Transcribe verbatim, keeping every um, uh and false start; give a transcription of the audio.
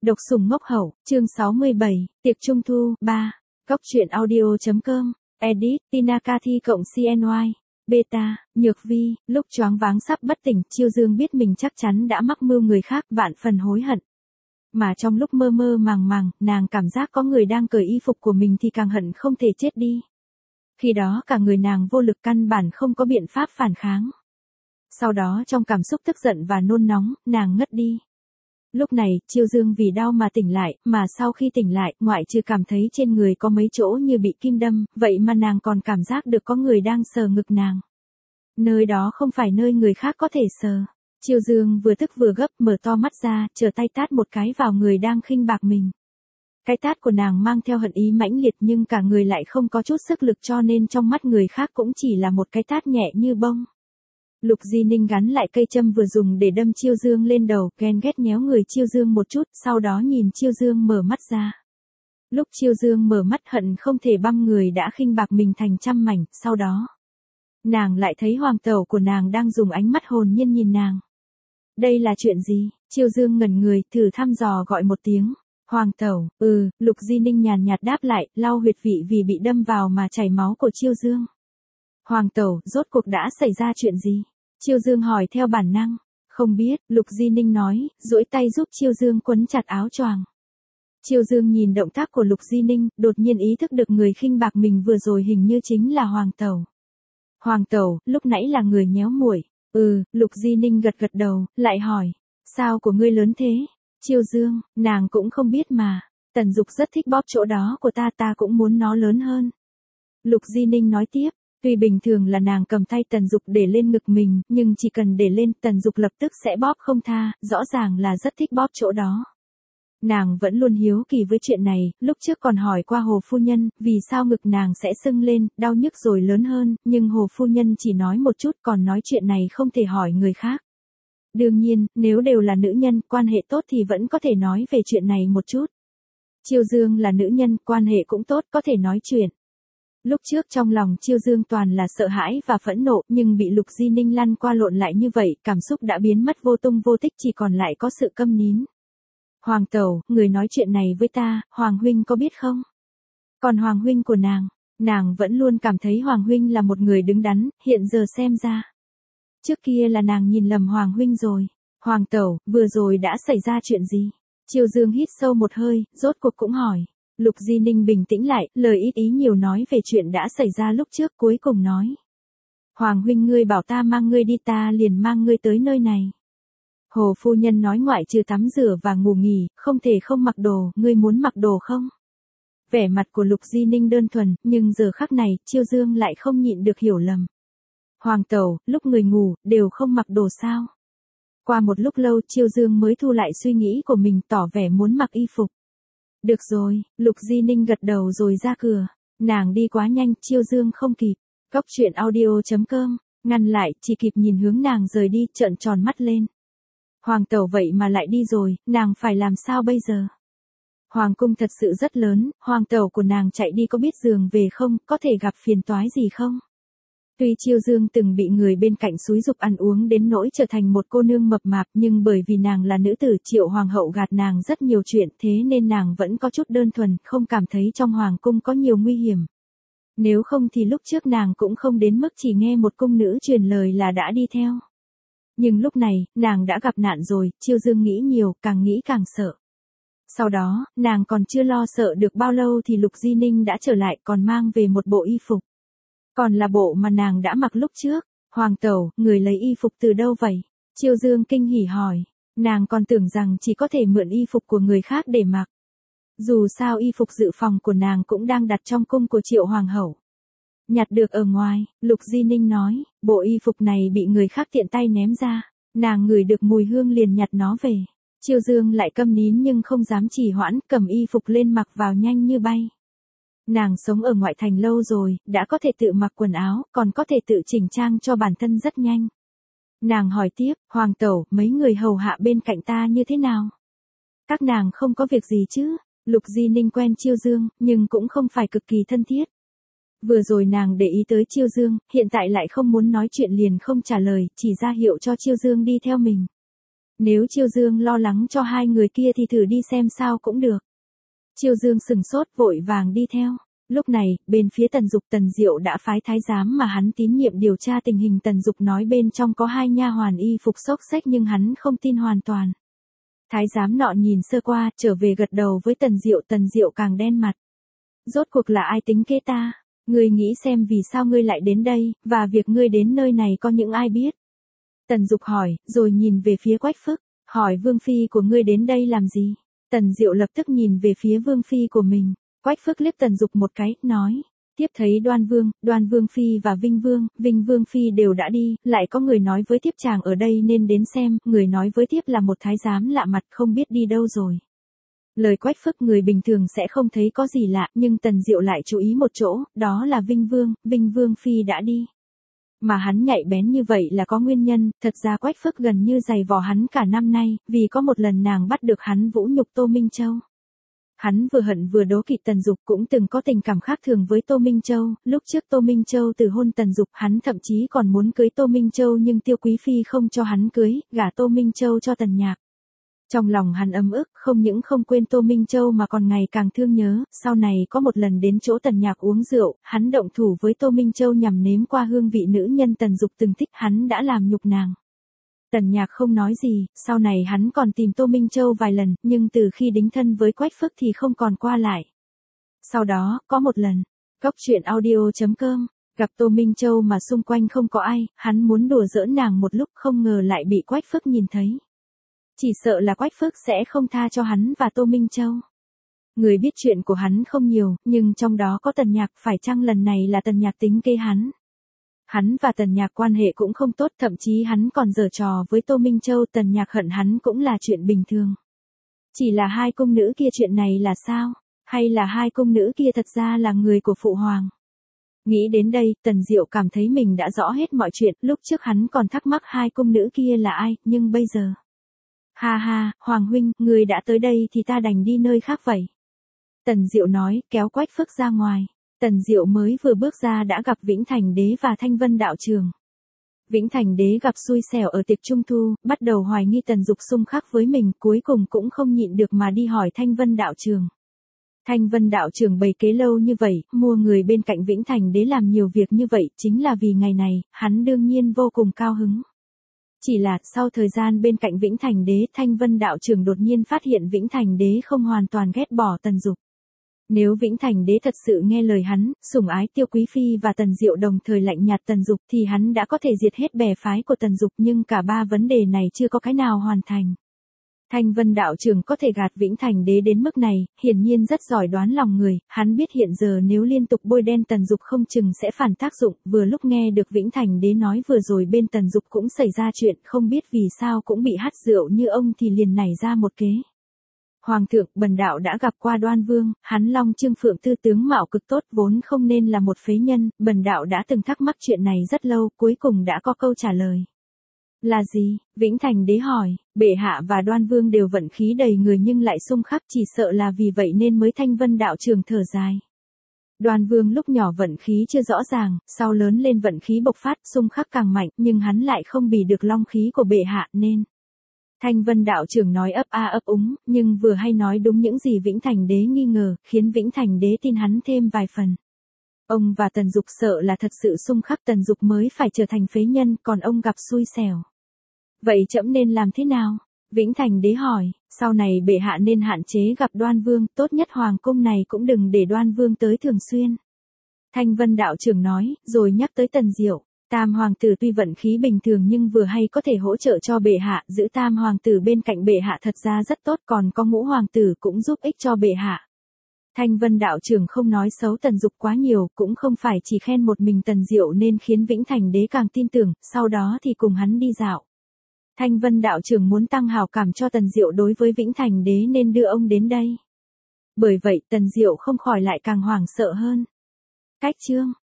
Độc sủng ngốc hậu, chương sáu mươi bảy, tiệc trung thu, ba. Góc truyện audio.com, edit, Tina Cathy cộng xê en y, beta, Nhược Vi, lúc choáng váng sắp bất tỉnh, Chiêu Dương biết mình chắc chắn đã mắc mưu người khác, vạn phần hối hận. Mà trong lúc mơ mơ màng màng, nàng cảm giác có người đang cởi y phục của mình thì càng hận không thể chết đi. Khi đó cả người nàng vô lực, căn bản không có biện pháp phản kháng. Sau đó trong cảm xúc tức giận và nôn nóng, nàng ngất đi. Lúc này, Chiêu Dương vì đau mà tỉnh lại, mà sau khi tỉnh lại, ngoại trừ cảm thấy trên người có mấy chỗ như bị kim đâm, vậy mà nàng còn cảm giác được có người đang sờ ngực nàng. Nơi đó không phải nơi người khác có thể sờ. Chiêu Dương vừa tức vừa gấp, mở to mắt ra, trở tay tát một cái vào người đang khinh bạc mình. Cái tát của nàng mang theo hận ý mãnh liệt, nhưng cả người lại không có chút sức lực, cho nên trong mắt người khác cũng chỉ là một cái tát nhẹ như bông. Lục Di Ninh gắn lại cây châm vừa dùng để đâm Chiêu Dương lên đầu, ghen ghét nhéo người Chiêu Dương một chút, sau đó nhìn Chiêu Dương mở mắt ra. Lúc Chiêu Dương mở mắt, hận không thể băm người đã khinh bạc mình thành trăm mảnh, sau đó nàng lại thấy hoàng tẩu của nàng đang dùng ánh mắt hồn nhiên nhìn nàng. Đây là chuyện gì? Chiêu Dương ngẩn người, thử thăm dò gọi một tiếng. Hoàng tẩu, ừ, Lục Di Ninh nhàn nhạt đáp lại, lau huyệt vị vì bị đâm vào mà chảy máu của Chiêu Dương. Hoàng tẩu, rốt cuộc đã xảy ra chuyện gì? Chiêu Dương hỏi theo bản năng. Không biết, Lục Di Ninh nói, duỗi tay giúp Chiêu Dương quấn chặt áo choàng. Chiêu Dương nhìn động tác của Lục Di Ninh, đột nhiên ý thức được người khinh bạc mình vừa rồi hình như chính là hoàng tẩu. Hoàng tẩu, lúc nãy là người nhéo muội. Ừ, Lục Di Ninh gật gật đầu, lại hỏi. Sao của ngươi lớn thế? Chiêu Dương, nàng cũng không biết mà. Tần Dục rất thích bóp chỗ đó của ta, ta cũng muốn nó lớn hơn. Lục Di Ninh nói tiếp. Tuy bình thường là nàng cầm tay Tần Dục để lên ngực mình, nhưng chỉ cần để lên, Tần Dục lập tức sẽ bóp không tha, rõ ràng là rất thích bóp chỗ đó. Nàng vẫn luôn hiếu kỳ với chuyện này, lúc trước còn hỏi qua Hồ Phu Nhân, vì sao ngực nàng sẽ sưng lên, đau nhức rồi lớn hơn, nhưng Hồ Phu Nhân chỉ nói một chút, còn nói chuyện này không thể hỏi người khác. Đương nhiên, nếu đều là nữ nhân, quan hệ tốt thì vẫn có thể nói về chuyện này một chút. Chiêu Dương là nữ nhân, quan hệ cũng tốt, có thể nói chuyện. Lúc trước trong lòng Chiêu Dương toàn là sợ hãi và phẫn nộ, nhưng bị Lục Di Ninh lăn qua lộn lại như vậy, cảm xúc đã biến mất vô tung vô tích, chỉ còn lại có sự câm nín. Hoàng tẩu, người nói chuyện này với ta, Hoàng huynh có biết không? Còn Hoàng huynh của nàng, nàng vẫn luôn cảm thấy Hoàng huynh là một người đứng đắn, hiện giờ xem ra. Trước kia là nàng nhìn lầm Hoàng huynh rồi. Hoàng tẩu, vừa rồi đã xảy ra chuyện gì? Chiêu Dương hít sâu một hơi, rốt cuộc cũng hỏi. Lục Di Ninh bình tĩnh lại, lời ít ý nhiều nói về chuyện đã xảy ra lúc trước, cuối cùng nói. Hoàng huynh ngươi bảo ta mang ngươi đi, ta liền mang ngươi tới nơi này. Hồ Phu Nhân nói ngoại trừ tắm rửa và ngủ nghỉ, không thể không mặc đồ, ngươi muốn mặc đồ không? Vẻ mặt của Lục Di Ninh đơn thuần, nhưng giờ khắc này, Chiêu Dương lại không nhịn được hiểu lầm. Hoàng tẩu, lúc người ngủ, đều không mặc đồ sao? Qua một lúc lâu, Chiêu Dương mới thu lại suy nghĩ của mình, tỏ vẻ muốn mặc y phục. Được rồi, Lục Di Ninh gật đầu rồi ra cửa. Nàng đi quá nhanh, Chiêu Dương không kịp. Góc truyện audio.com, ngăn lại, chỉ kịp nhìn hướng nàng rời đi, trợn tròn mắt lên. Hoàng tẩu vậy mà lại đi rồi, nàng phải làm sao bây giờ? Hoàng cung thật sự rất lớn, hoàng tẩu của nàng chạy đi có biết giường về không, có thể gặp phiền toái gì không? Tuy Chiêu Dương từng bị người bên cạnh xúi giục ăn uống đến nỗi trở thành một cô nương mập mạp, nhưng bởi vì nàng là nữ tử, Triệu hoàng hậu gạt nàng rất nhiều chuyện, thế nên nàng vẫn có chút đơn thuần, không cảm thấy trong hoàng cung có nhiều nguy hiểm. Nếu không thì lúc trước nàng cũng không đến mức chỉ nghe một cung nữ truyền lời là đã đi theo. Nhưng lúc này, nàng đã gặp nạn rồi, Chiêu Dương nghĩ nhiều, càng nghĩ càng sợ. Sau đó, nàng còn chưa lo sợ được bao lâu thì Lục Di Ninh đã trở lại, còn mang về một bộ y phục. Còn là bộ mà nàng đã mặc lúc trước. Hoàng tẩu, người lấy y phục từ đâu vậy? Chiêu Dương kinh hỉ hỏi. Nàng còn tưởng rằng chỉ có thể mượn y phục của người khác để mặc. Dù sao y phục dự phòng của nàng cũng đang đặt trong cung của Triệu hoàng hậu. Nhặt được ở ngoài, Lục Di Ninh nói, bộ y phục này bị người khác tiện tay ném ra. Nàng ngửi được mùi hương liền nhặt nó về. Chiêu Dương lại câm nín nhưng không dám trì hoãn, cầm y phục lên mặc vào nhanh như bay. Nàng sống ở ngoại thành lâu rồi, đã có thể tự mặc quần áo, còn có thể tự chỉnh trang cho bản thân rất nhanh. Nàng hỏi tiếp, Hoàng tẩu, mấy người hầu hạ bên cạnh ta như thế nào? Các nàng không có việc gì chứ? Lục Di Ninh quen Chiêu Dương, nhưng cũng không phải cực kỳ thân thiết. Vừa rồi nàng để ý tới Chiêu Dương, hiện tại lại không muốn nói chuyện liền không trả lời, chỉ ra hiệu cho Chiêu Dương đi theo mình. Nếu Chiêu Dương lo lắng cho hai người kia thì thử đi xem sao cũng được. Chiêu Dương sừng sốt vội vàng đi theo. Lúc này, bên phía Tần Dục Tần Diệu đã phái thái giám mà hắn tín nhiệm điều tra tình hình. Tần Dục nói bên trong có hai nha hoàn y phục xốc xếch nhưng hắn không tin hoàn toàn. Thái giám nọ nhìn sơ qua, trở về gật đầu với Tần Diệu. Tần Diệu càng đen mặt. Rốt cuộc là ai tính kế ta? Ngươi nghĩ xem vì sao ngươi lại đến đây, và việc ngươi đến nơi này có những ai biết? Tần Dục hỏi, rồi nhìn về phía Quách Phước, hỏi Vương Phi của ngươi đến đây làm gì? Tần Diệu lập tức nhìn về phía Vương Phi của mình. Quách Phước liếc Tần Dục một cái, nói. Tiếp thấy Đoan Vương, Đoan Vương Phi và Vinh Vương, Vinh Vương Phi đều đã đi, lại có người nói với tiếp chàng ở đây nên đến xem, người nói với tiếp là một thái giám lạ mặt không biết đi đâu rồi. Lời Quách Phước người bình thường sẽ không thấy có gì lạ, nhưng Tần Diệu lại chú ý một chỗ, đó là Vinh Vương, Vinh Vương Phi đã đi. Mà hắn nhạy bén như vậy là có nguyên nhân, thật ra Quách Phước gần như giày vò hắn cả năm nay, vì có một lần nàng bắt được hắn vũ nhục Tô Minh Châu. Hắn vừa hận vừa đố kỵ Tần Dục, cũng từng có tình cảm khác thường với Tô Minh Châu, lúc trước Tô Minh Châu từ hôn Tần Dục, hắn thậm chí còn muốn cưới Tô Minh Châu nhưng Tiêu Quý Phi không cho hắn cưới, gả Tô Minh Châu cho Tần Nhạc. Trong lòng hắn ấm ức, không những không quên Tô Minh Châu mà còn ngày càng thương nhớ, sau này có một lần đến chỗ Tần Nhạc uống rượu, hắn động thủ với Tô Minh Châu nhằm nếm qua hương vị nữ nhân Tần Dục từng thích, hắn đã làm nhục nàng. Tần Nhạc không nói gì, sau này hắn còn tìm Tô Minh Châu vài lần, nhưng từ khi đính thân với Quách Phước thì không còn qua lại. Sau đó, có một lần, Cóc Truyện Audio chấm com, gặp Tô Minh Châu mà xung quanh không có ai, hắn muốn đùa giỡn nàng một lúc không ngờ lại bị Quách Phước nhìn thấy. Chỉ sợ là Quách Phước sẽ không tha cho hắn và Tô Minh Châu. Người biết chuyện của hắn không nhiều, nhưng trong đó có Tần Nhạc, phải chăng lần này là Tần Nhạc tính kế hắn? Hắn và Tần Nhạc quan hệ cũng không tốt, thậm chí hắn còn giở trò với Tô Minh Châu, Tần Nhạc hận hắn cũng là chuyện bình thường. Chỉ là hai cung nữ kia chuyện này là sao? Hay là hai cung nữ kia thật ra là người của Phụ Hoàng? Nghĩ đến đây, Tần Diệu cảm thấy mình đã rõ hết mọi chuyện, lúc trước hắn còn thắc mắc hai cung nữ kia là ai, nhưng bây giờ... Ha ha, Hoàng huynh, người đã tới đây thì ta đành đi nơi khác vậy. Tần Diệu nói, kéo Quách Phước ra ngoài. Tần Diệu mới vừa bước ra đã gặp Vĩnh Thành Đế và Thanh Vân Đạo Trường. Vĩnh Thành Đế gặp xui xẻo ở tiệc Trung Thu, bắt đầu hoài nghi Tần Dục xung khắc với mình, cuối cùng cũng không nhịn được mà đi hỏi Thanh Vân Đạo Trường. Thanh Vân Đạo Trường bày kế lâu như vậy, mua người bên cạnh Vĩnh Thành Đế làm nhiều việc như vậy, chính là vì ngày này, hắn đương nhiên vô cùng cao hứng. Chỉ là, sau thời gian bên cạnh Vĩnh Thành Đế, Thanh Vân Đạo Trường đột nhiên phát hiện Vĩnh Thành Đế không hoàn toàn ghét bỏ Tần Dục. Nếu Vĩnh Thành Đế thật sự nghe lời hắn, sủng ái Tiêu Quý Phi và Tần Diệu đồng thời lạnh nhạt Tần Dục thì hắn đã có thể diệt hết bè phái của Tần Dục, nhưng cả ba vấn đề này chưa có cái nào hoàn thành. Thanh Vân Đạo Trường có thể gạt Vĩnh Thành Đế đến mức này, hiển nhiên rất giỏi đoán lòng người, hắn biết hiện giờ nếu liên tục bôi đen Tần Dục không chừng sẽ phản tác dụng, vừa lúc nghe được Vĩnh Thành Đế nói vừa rồi bên Tần Dục cũng xảy ra chuyện, không biết vì sao cũng bị hắt rượu như ông thì liền nảy ra một kế. Hoàng thượng, bần đạo đã gặp qua Đoan Vương, hắn Long Trương Phượng tư tướng mạo cực tốt, vốn không nên là một phế nhân, bần đạo đã từng thắc mắc chuyện này rất lâu, cuối cùng đã có câu trả lời. Là gì? Vĩnh Thành Đế hỏi, bệ hạ và Đoan Vương đều vận khí đầy người nhưng lại xung khắc, chỉ sợ là vì vậy nên mới Thanh Vân Đạo Trường thở dài. Đoan Vương lúc nhỏ vận khí chưa rõ ràng, sau lớn lên vận khí bộc phát, xung khắc càng mạnh, nhưng hắn lại không bì được long khí của bệ hạ nên. Thanh Vân Đạo Trường nói ấp a ấp úng, nhưng vừa hay nói đúng những gì Vĩnh Thành Đế nghi ngờ, khiến Vĩnh Thành Đế tin hắn thêm vài phần. Ông và Tần Dục sợ là thật sự xung khắc, Tần Dục mới phải trở thành phế nhân, còn ông gặp xui xẻo. Vậy trẫm nên làm thế nào? Vĩnh Thành Đế hỏi, sau này bệ hạ nên hạn chế gặp Đoan Vương, tốt nhất hoàng cung này cũng đừng để Đoan Vương tới thường xuyên. Thanh Vân Đạo Trường nói, rồi nhắc tới Tần Diệu. Tam hoàng tử tuy vận khí bình thường nhưng vừa hay có thể hỗ trợ cho bệ hạ, giữ tam hoàng tử bên cạnh bệ hạ thật ra rất tốt, còn có ngũ hoàng tử cũng giúp ích cho bệ hạ. Thanh Vân Đạo Trường không nói xấu Tần Dục quá nhiều, cũng không phải chỉ khen một mình Tần Diệu nên khiến Vĩnh Thành Đế càng tin tưởng, sau đó thì cùng hắn đi dạo. Thanh Vân Đạo Trường muốn tăng hào cảm cho Tần Diệu đối với Vĩnh Thành Đế nên đưa ông đến đây. Bởi vậy Tần Diệu không khỏi lại càng hoảng sợ hơn. Cách chương